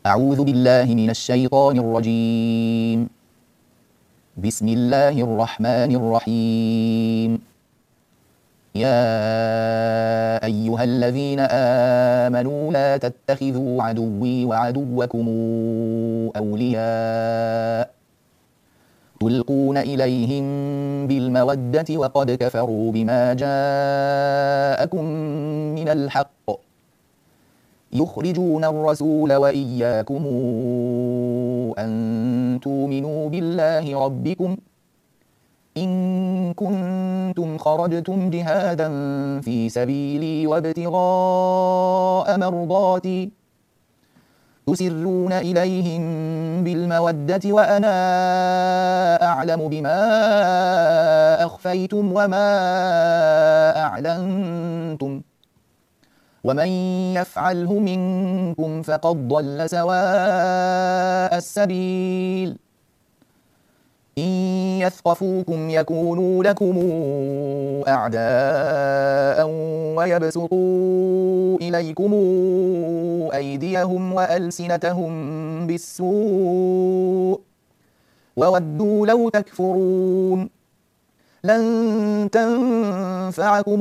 أعوذ بالله من الشيطان الرجيم. بسم الله الرحمن الرحيم. يا أيها الذين آمنوا لا تتخذوا عدوي وعدوكم أولياء تلقون إليهم بالمودة وقد كفروا بما جاءكم من الحق يخرجون الرسول وإياكم أن تؤمنوا بالله ربكم إن كنتم خرجتم جهادا في سبيلي وابتغاء مرضاتي تسرون إليهم بالمودة وأنا أعلم بما أخفيتم وما أعلنتم ومن يفعله منكم فقد ضل سواء السبيل إن يثقفوكم يكونوا لكم أعداء ويبسطوا إليكم أيديهم وألسنتهم بالسوء وودوا لو تكفرون لن تنفعكم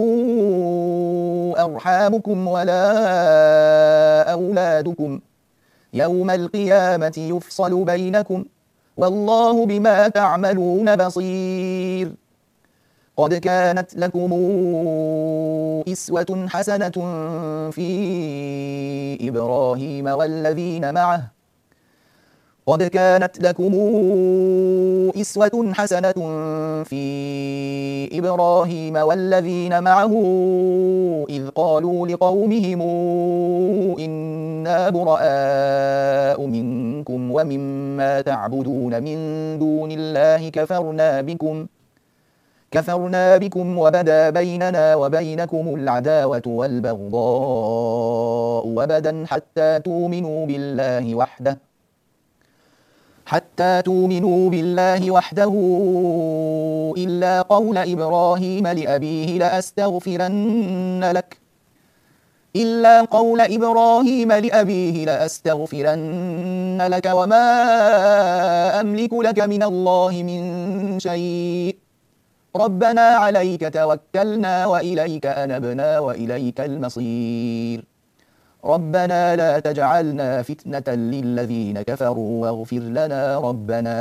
أرحامكم ولا أولادكم يوم القيامة يفصل بينكم والله بما تعملون بصير قد كانت لكم أسوة حسنة في إبراهيم والذين معه قد كانت لكم أسوة حسنة في إبراهيم والذين معه إذ قالوا لقومهم إنا براء منكم ومما تعبدون من دون الله كفرنا بكم وبدا بيننا وبينكم العداوة والبغضاء أبدا حتى تؤمنوا بالله وحده إلا قول إبراهيم لأبيه لأستغفرن لك وما أملك لك من الله من شيء ربنا عليك توكلنا وإليك أنبنا وإليك المصير ربنا لا تجعلنا فتنة للذين كفروا واغفر لنا ربنا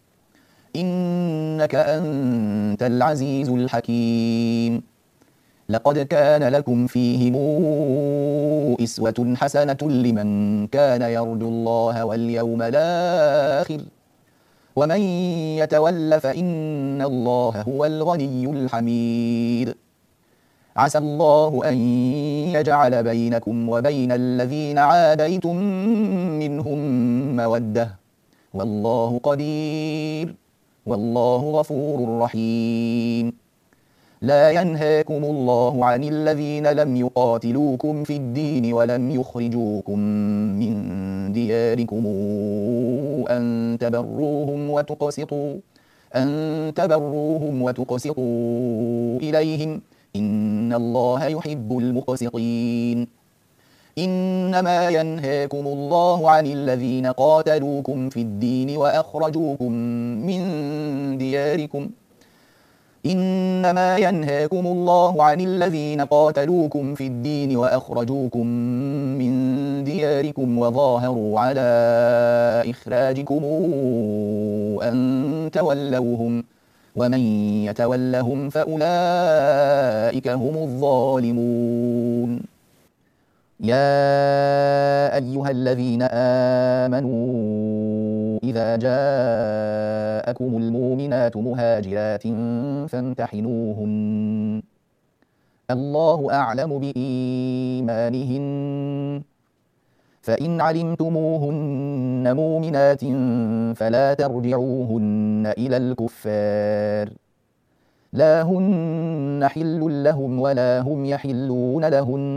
إنك أنت العزيز الحكيم لقد كان لكم فيهم أسوة حسنة لمن كان يرجو الله واليوم الآخر ومن يتول فإن الله هو الغني الحميد عسى الله أن يجعل بينكم وبين الذين عاديتم منهم مودة والله قدير والله غفور رحيم لا ينهاكم الله عن الذين لم يقاتلوكم في الدين ولم يخرجوكم من دياركم أن تبروهم وتقسطوا إليهم إن الله يحب المقسطين إنما ينهاكم الله عن الذين قاتلوكم في الدين وأخرجوكم من دياركم وظاهروا على إخراجكم أن تولوهم ومن يتولهم فأولئك هم الظالمون يا أيها الذين آمنوا إذا جاءكم المؤمنات مهاجرات فامتحنوهن الله أعلم بإيمانهن فإن علمتموهن مؤمنات فلا ترجعوهن إلى الكفار لا هن حل لهم ولا هم يحلون لهن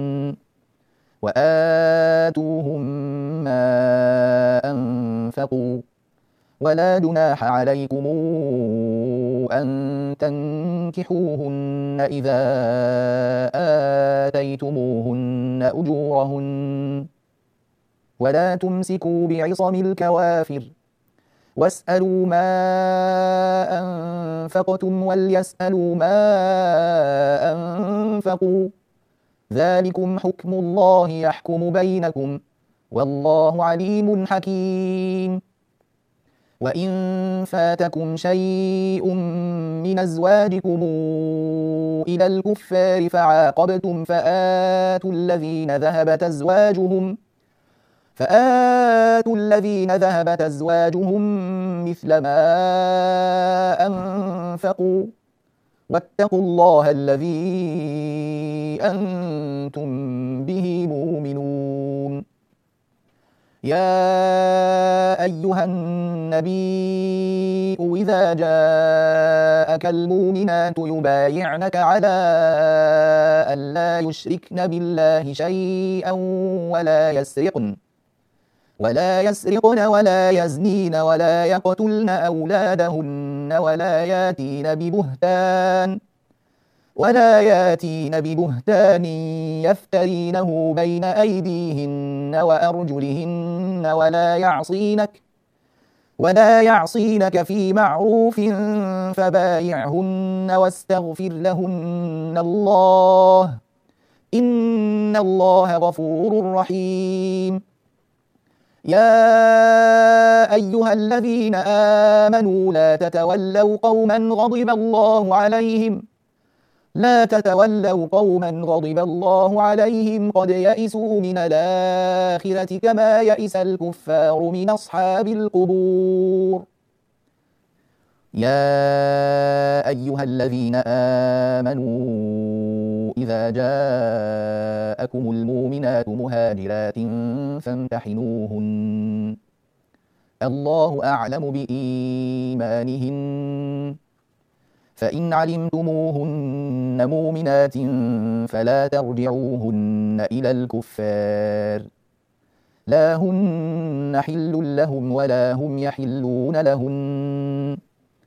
وآتوهم ما أنفقوا ولا جناح عليكم أن تنكحوهن إذا آتيتموهن أجورهن ولا تمسكوا بعصم الكوافر واسألوا ما أنفقتم وليسألوا ما أنفقوا ذلكم حكم الله يحكم بينكم والله عليم حكيم. وإن فاتكم شيء من أزواجكم إلى الكفار فعاقبتم فآتوا الذين ذهبت أزواجهم مثل ما أنفقوا واتقوا الله الذي أنتم به مؤمنون. يا أيها النبي إذا جاءك المؤمنات يبايعنك على أن لا يشركن بالله شيئا ولا يسرقن ولا يزنين ولا يقتلن أولادهن ولا ياتين ببهتان يفترينه بين أيديهن وأرجلهن ولا يعصينك في معروف فبايعهن واستغفر لهن الله إن الله غفور رحيم. يا أيها الذين آمنوا لا تتولوا قوما غضب الله عليهم قد يئسوا من الآخرة كما يئس الكفار من أصحاب القبور. يا أيها الذين آمنوا إذا جاءكم المؤمنات مهاجرات فامتحنوهن الله أعلم بإيمانهن فإن علمتموهن مؤمنات فلا ترجعوهن إلى الكفار لا هن حل لهم ولا هم يحلون لهن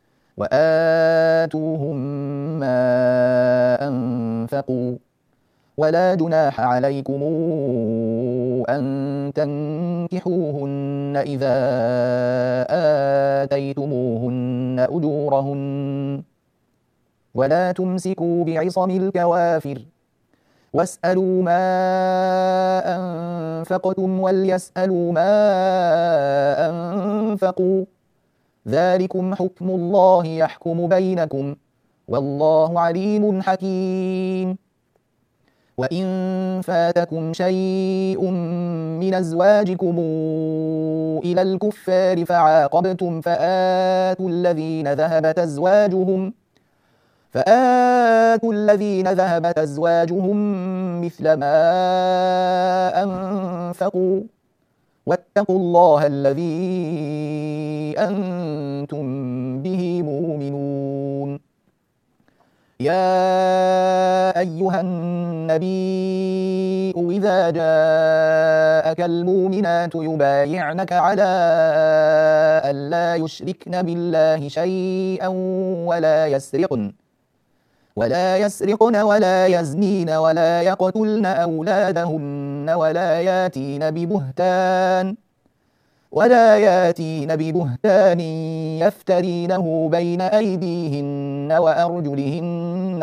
وآتوهم ما أنفقوا ولا جناح عليكم أن تنكحوهن إذا آتيتموهن أجورهن ولا تمسكوا بعصم الكوافر واسألوا ما أنفقتم وليسألوا ما أنفقوا ذلكم حكم الله يحكم بينكم والله عليم حكيم. وإن فاتكم شيء من أزواجكم إلى الكفار فعاقبتم فآتوا الذين ذهبت أزواجهم مثل ما أنفقوا واتقوا الله الذي أنتم به مؤمنون. يا أيها النبي إذا جاءك المؤمنات يبايعنك على أن لا يشركن بالله شيئا ولا يسرقن ولا يزنين ولا يقتلن أولادهن ولا ياتين ببهتان يفترينه بين أيديهن وأرجلهن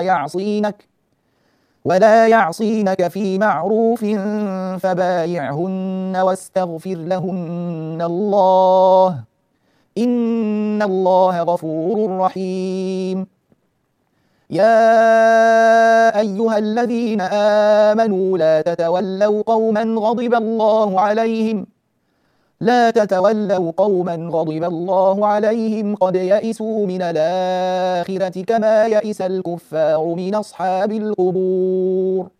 ولا يعصينك في معروف فبايعهن واستغفر لهن الله إن الله غفور رحيم. يا أيها الذين آمنوا لا تتولوا قوما غضب الله عليهم قد يئسوا من الآخرة كما يئس الكفار من أصحاب القبور.